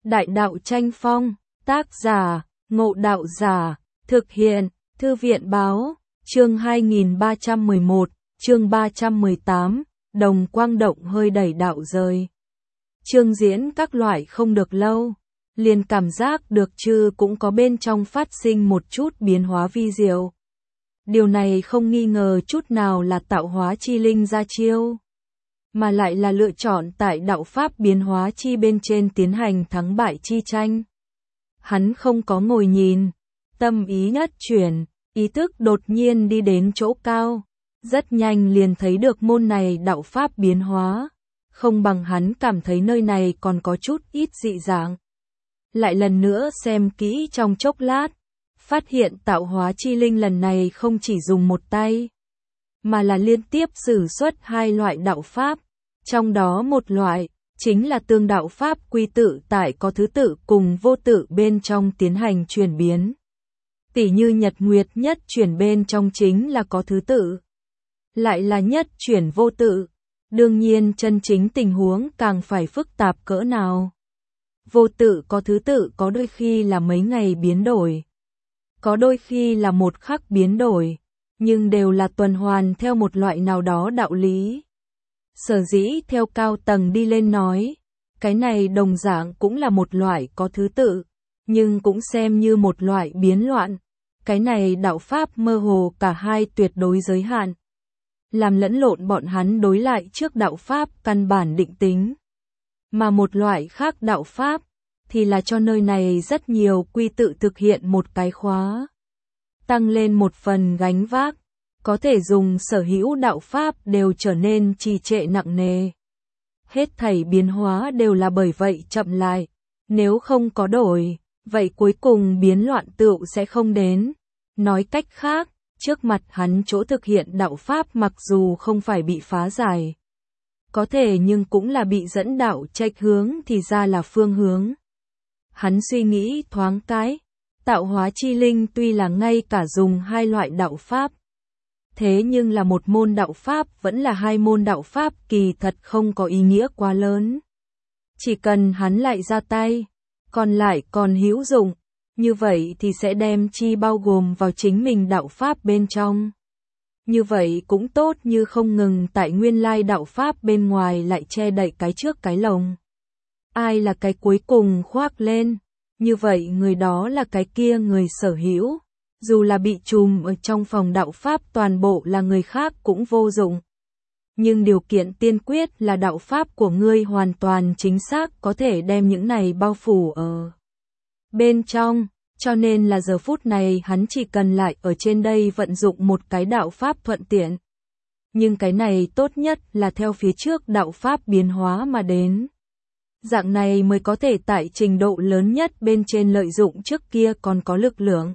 Đại đạo tranh phong, tác giả, Ngộ Đạo Giả, thực hiện, Thư viện báo, chương 2311, chương 318, đồng quang động hơi đẩy đạo rời. Chương diễn các loại không được lâu, liền cảm giác được chư cũng có bên trong phát sinh một chút biến hóa vi diệu. Điều này không nghi ngờ chút nào là tạo hóa chi linh ra chiêu, mà lại là lựa chọn tại đạo pháp biến hóa chi bên trên tiến hành thắng bại chi tranh. Hắn không có ngồi nhìn, tâm ý nhất chuyển, ý thức đột nhiên đi đến chỗ cao, rất nhanh liền thấy được môn này đạo pháp biến hóa, không bằng hắn cảm thấy nơi này còn có chút ít dị dạng. Lại lần nữa xem kỹ trong chốc lát, phát hiện tạo hóa chi linh lần này không chỉ dùng một tay, mà là liên tiếp sử xuất hai loại đạo pháp, trong đó một loại chính là tương đạo pháp quy tự tại có thứ tự cùng vô tự bên trong tiến hành chuyển biến. Tỉ như nhật nguyệt nhất chuyển bên trong chính là có thứ tự, lại là nhất chuyển vô tự. Đương nhiên chân chính tình huống càng phải phức tạp cỡ nào. Vô tự có thứ tự có đôi khi là mấy ngày biến đổi, có đôi khi là một khắc biến đổi, nhưng đều là tuần hoàn theo một loại nào đó đạo lý. Sở dĩ theo cao tầng đi lên nói, cái này đồng dạng cũng là một loại có thứ tự, nhưng cũng xem như một loại biến loạn. Cái này đạo pháp mơ hồ cả hai tuyệt đối giới hạn, làm lẫn lộn bọn hắn đối lại trước đạo pháp căn bản định tính. Mà một loại khác đạo pháp, thì là cho nơi này rất nhiều quy tự thực hiện một cái khóa. Tăng lên một phần gánh vác, có thể dùng sở hữu đạo pháp đều trở nên trì trệ nặng nề. Hết thảy biến hóa đều là bởi vậy chậm lại, nếu không có đổi, vậy cuối cùng biến loạn tựu sẽ không đến. Nói cách khác, trước mặt hắn chỗ thực hiện đạo pháp mặc dù không phải bị phá giải, có thể nhưng cũng là bị dẫn đạo chệch hướng thì ra là phương hướng. Hắn suy nghĩ thoáng cái, tạo hóa chi linh tuy là ngay cả dùng hai loại đạo pháp, thế nhưng là một môn đạo pháp vẫn là hai môn đạo pháp kỳ thật không có ý nghĩa quá lớn. Chỉ cần hắn lại ra tay, còn lại còn hữu dụng, như vậy thì sẽ đem chi bao gồm vào chính mình đạo pháp bên trong. Như vậy cũng tốt như không ngừng tại nguyên lai đạo pháp bên ngoài lại che đậy cái trước cái lồng. Ai là cái cuối cùng khoác lên, như vậy người đó là cái kia người sở hữu. Dù là bị trùm ở trong phòng đạo pháp toàn bộ là người khác cũng vô dụng. Nhưng điều kiện tiên quyết là đạo pháp của ngươi hoàn toàn chính xác có thể đem những này bao phủ ở bên trong, cho nên là giờ phút này hắn chỉ cần lại ở trên đây vận dụng một cái đạo pháp thuận tiện. Nhưng cái này tốt nhất là theo phía trước đạo pháp biến hóa mà đến. Dạng này mới có thể tại trình độ lớn nhất bên trên lợi dụng trước kia còn có lực lượng.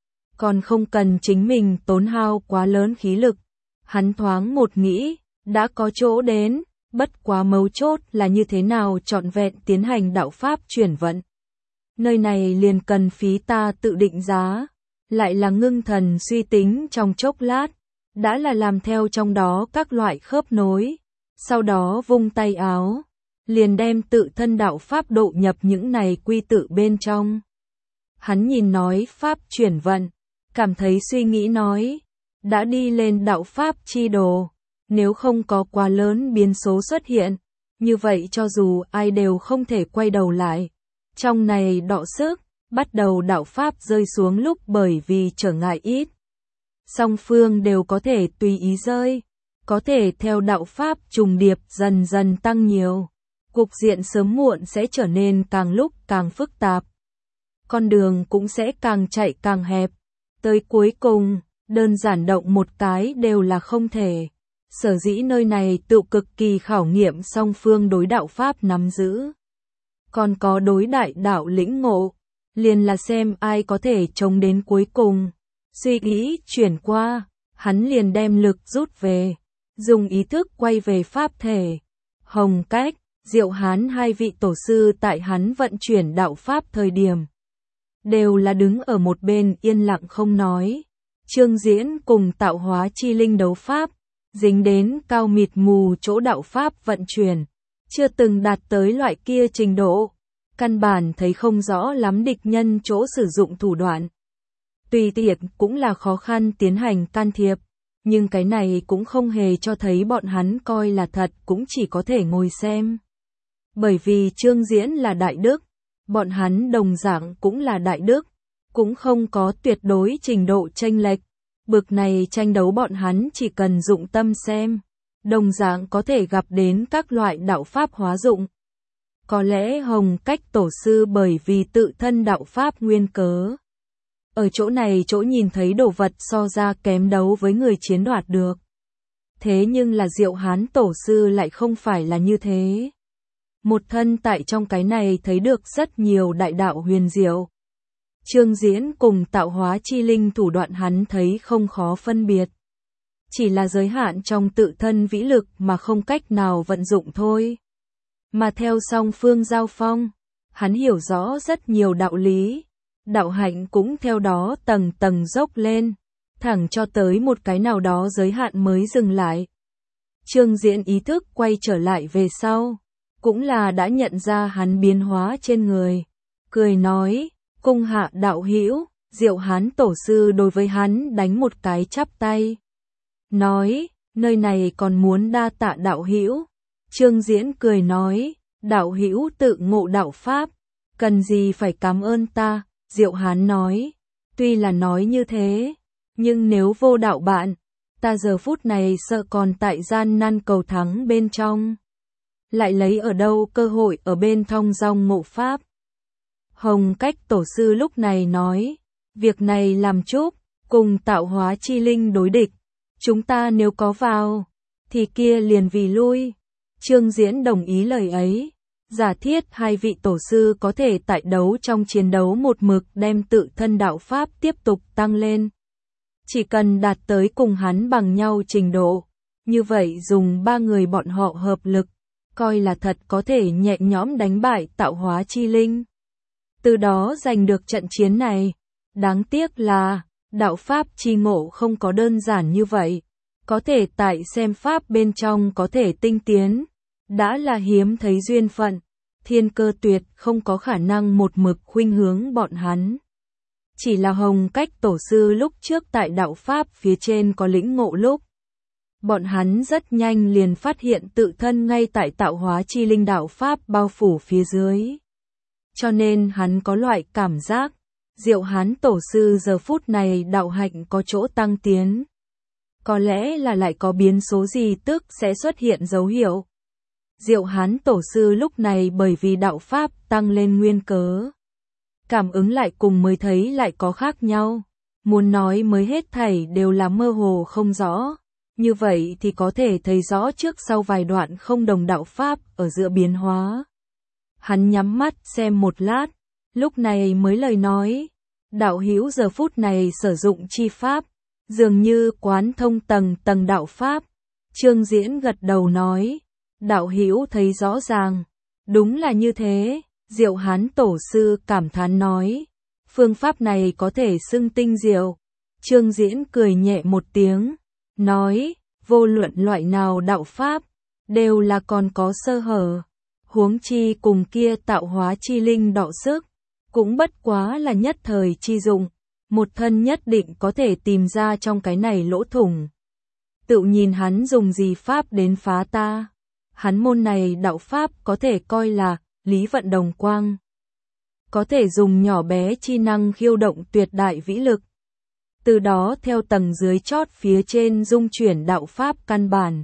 Còn không cần chính mình tốn hao quá lớn khí lực. Hắn thoáng một nghĩ, đã có chỗ đến, bất quá mấu chốt là như thế nào trọn vẹn tiến hành đạo pháp chuyển vận. Nơi này liền cần phí ta tự định giá, lại là ngưng thần suy tính trong chốc lát, đã là làm theo trong đó các loại khớp nối, sau đó vung tay áo, liền đem tự thân đạo pháp độ nhập những này quy tự bên trong. Hắn nhìn nói pháp chuyển vận, cảm thấy suy nghĩ nói, đã đi lên đạo pháp chi đồ, nếu không có quá lớn biến số xuất hiện, như vậy cho dù ai đều không thể quay đầu lại. Trong này đọ sức, bắt đầu đạo pháp rơi xuống lúc bởi vì trở ngại ít. Song phương đều có thể tùy ý rơi, có thể theo đạo pháp trùng điệp dần dần tăng nhiều. Cục diện sớm muộn sẽ trở nên càng lúc càng phức tạp. Con đường cũng sẽ càng chạy càng hẹp. Tới cuối cùng, đơn giản động một cái đều là không thể. Sở dĩ nơi này tự cực kỳ khảo nghiệm song phương đối đạo pháp nắm giữ. Còn có đối đại đạo lĩnh ngộ, liền là xem ai có thể chống đến cuối cùng. Suy nghĩ chuyển qua, hắn liền đem lực rút về, dùng ý thức quay về pháp thể. Hồng Cách, Diệu Hán hai vị tổ sư tại hắn vận chuyển đạo pháp thời điểm, đều là đứng ở một bên yên lặng không nói. Trương Diễn cùng tạo hóa chi linh đấu pháp, dính đến cao mịt mù chỗ đạo pháp vận chuyển, chưa từng đạt tới loại kia trình độ. căn bản thấy không rõ lắm địch nhân chỗ sử dụng thủ đoạn. Tùy tiện cũng là khó khăn tiến hành can thiệp, nhưng cái này cũng không hề cho thấy bọn hắn coi là thật, cũng chỉ có thể ngồi xem. Bởi vì Trương Diễn là đại đức, bọn hắn đồng dạng cũng là đại đức, cũng không có tuyệt đối trình độ chênh lệch. Bực này tranh đấu bọn hắn chỉ cần dụng tâm xem, đồng dạng có thể gặp đến các loại đạo pháp hóa dụng. Có lẽ Hồng Cách tổ sư bởi vì tự thân đạo pháp nguyên cớ, ở chỗ này chỗ nhìn thấy đồ vật so ra kém đấu với người chiến đoạt được. Thế nhưng là Diệu Hán tổ sư lại không phải là như thế. Một thân tại trong cái này thấy được rất nhiều đại đạo huyền diệu. Trương Diễn cùng tạo hóa chi linh thủ đoạn hắn thấy không khó phân biệt. Chỉ là giới hạn trong tự thân vĩ lực mà không cách nào vận dụng thôi. Mà theo song phương giao phong, hắn hiểu rõ rất nhiều đạo lý. Đạo hạnh cũng theo đó tầng tầng dốc lên, thẳng cho tới một cái nào đó giới hạn mới dừng lại. Trương Diễn ý thức quay trở lại về sau, cũng là đã nhận ra hắn biến hóa trên người. Cười nói, cung hạ đạo hữu. Diệu Hán tổ sư đối với hắn đánh một cái chắp tay. Nói, nơi này còn muốn đa tạ đạo hữu. Trương Diễn cười nói, đạo hữu tự ngộ đạo pháp, cần gì phải cảm ơn ta. Diệu Hán nói, tuy là nói như thế, nhưng nếu vô đạo bạn, ta giờ phút này sợ còn tại gian nan cầu thắng bên trong. Lại lấy ở đâu cơ hội ở bên thong dong ngộ pháp. Hồng Cách tổ sư lúc này nói, việc này làm chúc, cùng tạo hóa chi linh đối địch. Chúng ta nếu có vào, thì kia liền vì lui. Trương Diễn đồng ý lời ấy. Giả thiết hai vị tổ sư có thể tại đấu trong chiến đấu một mực đem tự thân đạo pháp tiếp tục tăng lên. Chỉ cần đạt tới cùng hắn bằng nhau trình độ, như vậy dùng ba người bọn họ hợp lực, coi là thật có thể nhẹ nhõm đánh bại tạo hóa chi linh. Từ đó giành được trận chiến này. Đáng tiếc là, đạo pháp chi ngộ không có đơn giản như vậy. Có thể tại xem pháp bên trong có thể tinh tiến. Đã là hiếm thấy duyên phận, thiên cơ tuyệt không có khả năng một mực khuynh hướng bọn hắn. Chỉ là Hồng Cách tổ sư lúc trước tại đạo pháp phía trên có lĩnh ngộ lúc. Bọn hắn rất nhanh liền phát hiện tự thân ngay tại tạo hóa chi linh đạo pháp bao phủ phía dưới. Cho nên hắn có loại cảm giác, Diệu Hán tổ sư giờ phút này đạo hạnh có chỗ tăng tiến. Có lẽ là lại có biến số gì tức sẽ xuất hiện dấu hiệu. Diệu Hán tổ sư lúc này bởi vì đạo pháp tăng lên nguyên cớ. Cảm ứng lại cùng mới thấy lại có khác nhau. Muốn nói mới hết thảy đều là mơ hồ không rõ. Như vậy thì có thể thấy rõ trước sau vài đoạn không đồng đạo pháp ở giữa biến hóa. Hắn nhắm mắt xem một lát, lúc này mới lời nói. Đạo hữu giờ phút này sử dụng chi pháp, dường như quán thông tầng tầng đạo pháp. Trương Diễn gật đầu nói. Đạo hữu thấy rõ ràng, đúng là như thế. Diệu Hán tổ sư cảm thán nói, phương pháp này có thể xưng tinh diệu. Trương Diễn cười nhẹ một tiếng, nói, vô luận loại nào đạo pháp, đều là còn có sơ hở. Huống chi cùng kia tạo hóa chi linh đọ sức, cũng bất quá là nhất thời chi dụng, một thân nhất định có thể tìm ra trong cái này lỗ thủng. Tự nhìn hắn dùng gì pháp đến phá ta. Hắn môn này đạo pháp có thể coi là lý vận đồng quang. Có thể dùng nhỏ bé chi năng khiêu động tuyệt đại vĩ lực. Từ đó theo tầng dưới chót phía trên dung chuyển đạo pháp căn bản.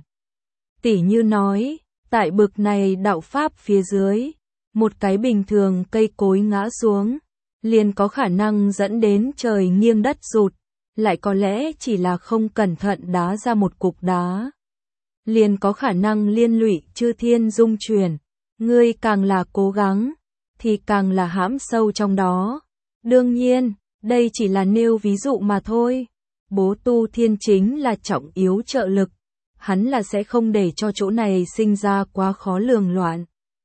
Tỉ như nói, tại bực này đạo pháp phía dưới, một cái bình thường cây cối ngã xuống, liền có khả năng dẫn đến trời nghiêng đất rụt, lại có lẽ chỉ là không cẩn thận đá ra một cục đá. Liền có khả năng liên lụy chư thiên dung chuyển, ngươi càng là cố gắng, thì càng là hãm sâu trong đó. Đương nhiên, đây chỉ là nêu ví dụ mà thôi. Bố Tu Thiên chính là trọng yếu trợ lực, hắn là sẽ không để cho chỗ này sinh ra quá khó lường loạn.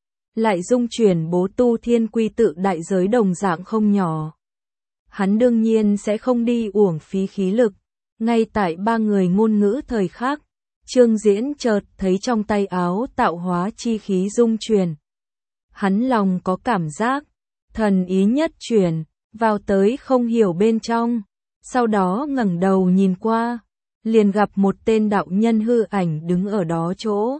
Lại dung chuyển Bố Tu Thiên quy tự đại giới đồng dạng không nhỏ. Hắn đương nhiên sẽ không đi uổng phí khí lực. Ngay tại ba người ngôn ngữ thời khắc, Trương Diễn chợt thấy trong tay áo tạo hóa chi khí dung chuyển. hắn lòng có cảm giác, thần ý nhất chuyển, vào tới không hiểu bên trong, sau đó ngẩng đầu nhìn qua, liền gặp một tên đạo nhân hư ảnh đứng ở đó chỗ.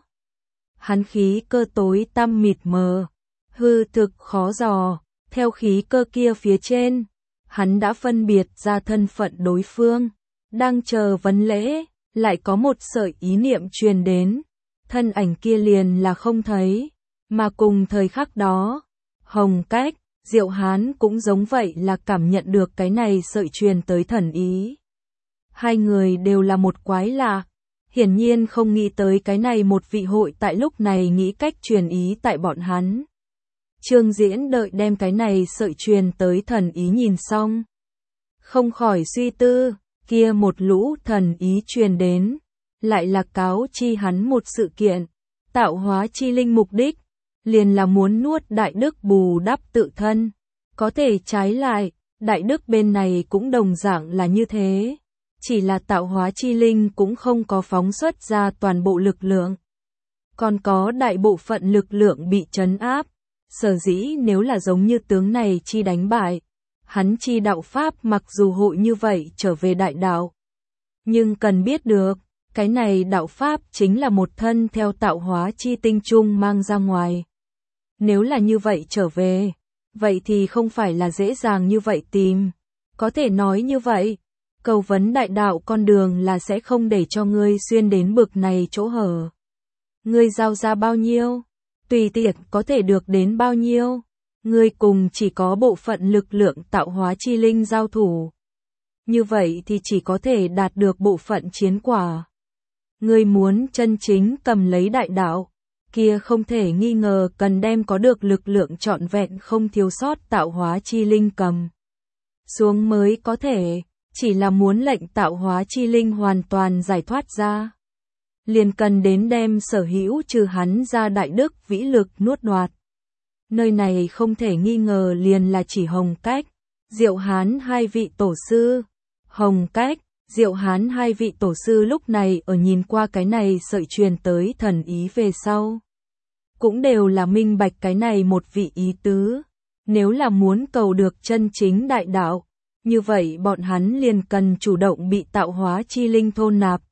Hắn khí cơ tối tăm mịt mờ, hư thực khó dò, theo khí cơ kia phía trên, hắn đã phân biệt ra thân phận đối phương, đang chờ vấn lễ, lại có một sợi ý niệm truyền đến, thân ảnh kia liền là không thấy, mà cùng thời khắc đó, Hồng Cách, Diệu Hán cũng giống vậy là cảm nhận được cái này sợi truyền tới thần ý. Hai người đều là một quái lạ, hiển nhiên không nghĩ tới cái này một vị hội tại lúc này nghĩ cách truyền ý tại bọn hắn. Trương Diễn đợi đem cái này sợi truyền tới thần ý nhìn xong, không khỏi suy tư, kia một lũ thần ý truyền đến, lại là cáo chi hắn một sự kiện, tạo hóa chi linh mục đích, liền là muốn nuốt đại đức bù đắp tự thân, có thể trái lại, đại đức bên này cũng đồng dạng là như thế, chỉ là tạo hóa chi linh cũng không có phóng xuất ra toàn bộ lực lượng, còn có đại bộ phận lực lượng bị trấn áp, sở dĩ nếu là giống như tướng này chi đánh bại, hắn chi đạo pháp mặc dù hội như vậy trở về đại đạo, nhưng cần biết được, cái này đạo pháp chính là một thân theo tạo hóa chi tinh trung mang ra ngoài. Nếu là như vậy trở về, vậy thì không phải là dễ dàng như vậy tìm. Có thể nói như vậy, cầu vấn đại đạo con đường là sẽ không để cho ngươi xuyên đến bực này chỗ hở. Ngươi giao ra bao nhiêu, tùy tiện có thể được đến bao nhiêu, ngươi cùng chỉ có bộ phận lực lượng tạo hóa chi linh giao thủ. Như vậy thì chỉ có thể đạt được bộ phận chiến quả. Ngươi muốn chân chính cầm lấy đại đạo, kia không thể nghi ngờ cần đem có được lực lượng trọn vẹn không thiếu sót tạo hóa chi linh cầm xuống mới có thể, chỉ là muốn lệnh tạo hóa chi linh hoàn toàn giải thoát ra, liền cần đến đem sở hữu trừ hắn ra đại đức vĩ lực nuốt đoạt. Nơi này không thể nghi ngờ liền là chỉ Hồng Cách, Diệu Hán hai vị tổ sư. Hồng Cách, Diệu Hán hai vị tổ sư lúc này ở nhìn qua cái này sợi truyền tới thần ý về sau, cũng đều là minh bạch cái này một vị ý tứ. Nếu là muốn cầu được chân chính đại đạo, như vậy bọn hắn liền cần chủ động bị tạo hóa chi linh thôn nạp.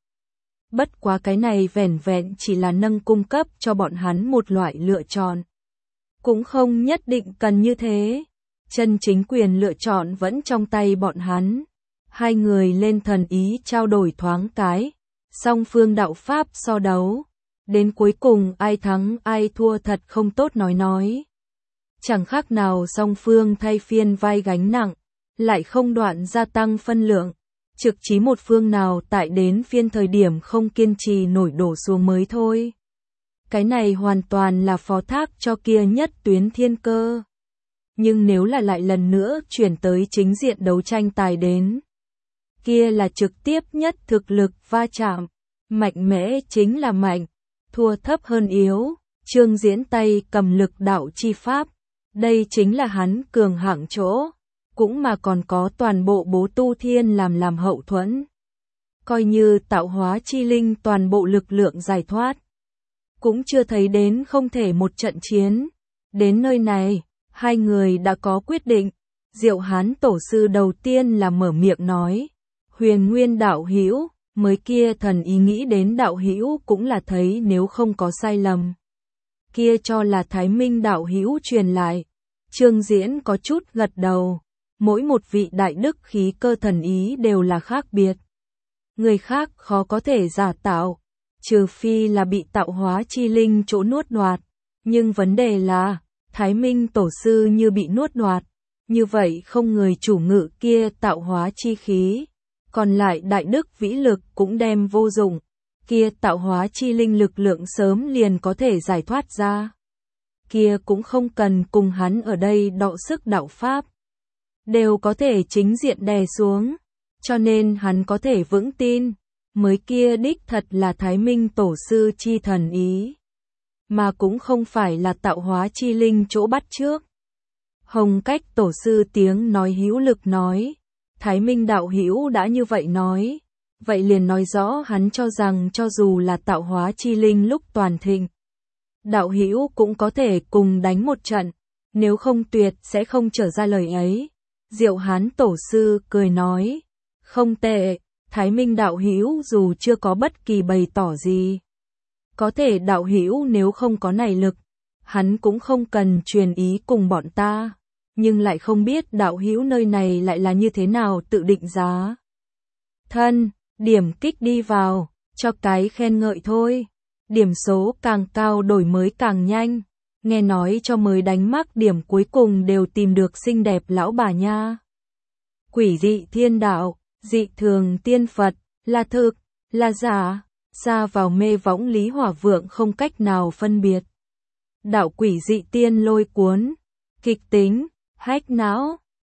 Bất quá cái này vẻn vẹn chỉ là nâng cung cấp cho bọn hắn một loại lựa chọn. Cũng không nhất định cần như thế. Chân chính quyền lựa chọn vẫn trong tay bọn hắn. Hai người lên thần ý trao đổi thoáng cái, song phương đạo pháp so đấu. Đến cuối cùng ai thắng ai thua thật không tốt nói. Chẳng khác nào song phương thay phiên vai gánh nặng, lại không đoạn gia tăng phân lượng. Trực chí một phương nào tại đến phiên thời điểm không kiên trì nổi đổ xuống mới thôi. Cái này hoàn toàn là phó thác cho kia nhất tuyến thiên cơ. Nhưng nếu là lại lần nữa chuyển tới chính diện đấu tranh tài đến, kia là trực tiếp nhất thực lực va chạm, mạnh mẽ chính là mạnh, thua thấp hơn yếu. Trương Diễn tay cầm lực đạo chi pháp, đây chính là hắn cường hạng chỗ, cũng mà còn có toàn bộ bố tu thiên làm hậu thuẫn. Coi như tạo hóa chi linh toàn bộ lực lượng giải thoát, cũng chưa thấy đến không thể một trận chiến. Đến nơi này, hai người đã có quyết định. Diệu Hán tổ sư đầu tiên là mở miệng nói, Huyền Nguyên đạo hữu, mới kia thần ý nghĩ đến đạo hữu cũng là thấy nếu không có sai lầm, kia cho là Thái Minh đạo hữu truyền lại. Trương Diễn có chút gật đầu, mỗi một vị đại đức khí cơ thần ý đều là khác biệt. Người khác khó có thể giả tạo, trừ phi là bị tạo hóa chi linh chỗ nuốt đoạt, nhưng vấn đề là, Thái Minh tổ sư như bị nuốt đoạt, như vậy không người chủ ngự kia tạo hóa chi khí, còn lại đại đức vĩ lực cũng đem vô dụng, kia tạo hóa chi linh lực lượng sớm liền có thể giải thoát ra. Kia cũng không cần cùng hắn ở đây đọ sức đạo pháp, đều có thể chính diện đè xuống, cho nên hắn có thể vững tin, mới kia đích thật là Thái Minh tổ sư chi thần ý, mà cũng không phải là tạo hóa chi linh chỗ bắt trước. Hồng Cách tổ sư tiếng nói hữu lực nói, Thái Minh đạo hữu đã như vậy nói, vậy liền nói rõ hắn cho rằng cho dù là tạo hóa chi linh lúc toàn thịnh, đạo hữu cũng có thể cùng đánh một trận, nếu không tuyệt sẽ không trở ra lời ấy. Diệu Hán tổ sư cười nói, không tệ, Thái Minh đạo hữu dù chưa có bất kỳ bày tỏ gì. Có thể đạo hữu nếu không có này lực, hắn cũng không cần truyền ý cùng bọn ta, nhưng lại không biết đạo hữu nơi này lại là như thế nào tự định giá. Thân, điểm kích đi vào, cho cái khen ngợi thôi. Điểm số càng cao đổi mới càng nhanh. Nghe nói cho mới đánh mắc điểm cuối cùng đều tìm được xinh đẹp lão bà nha. Quỷ dị thiên đạo, dị thường tiên Phật, là thực, là giả, xa vào mê võng Lý Hỏa Vượng không cách nào phân biệt. Đạo quỷ dị tiên lôi cuốn, kịch tính, hách não.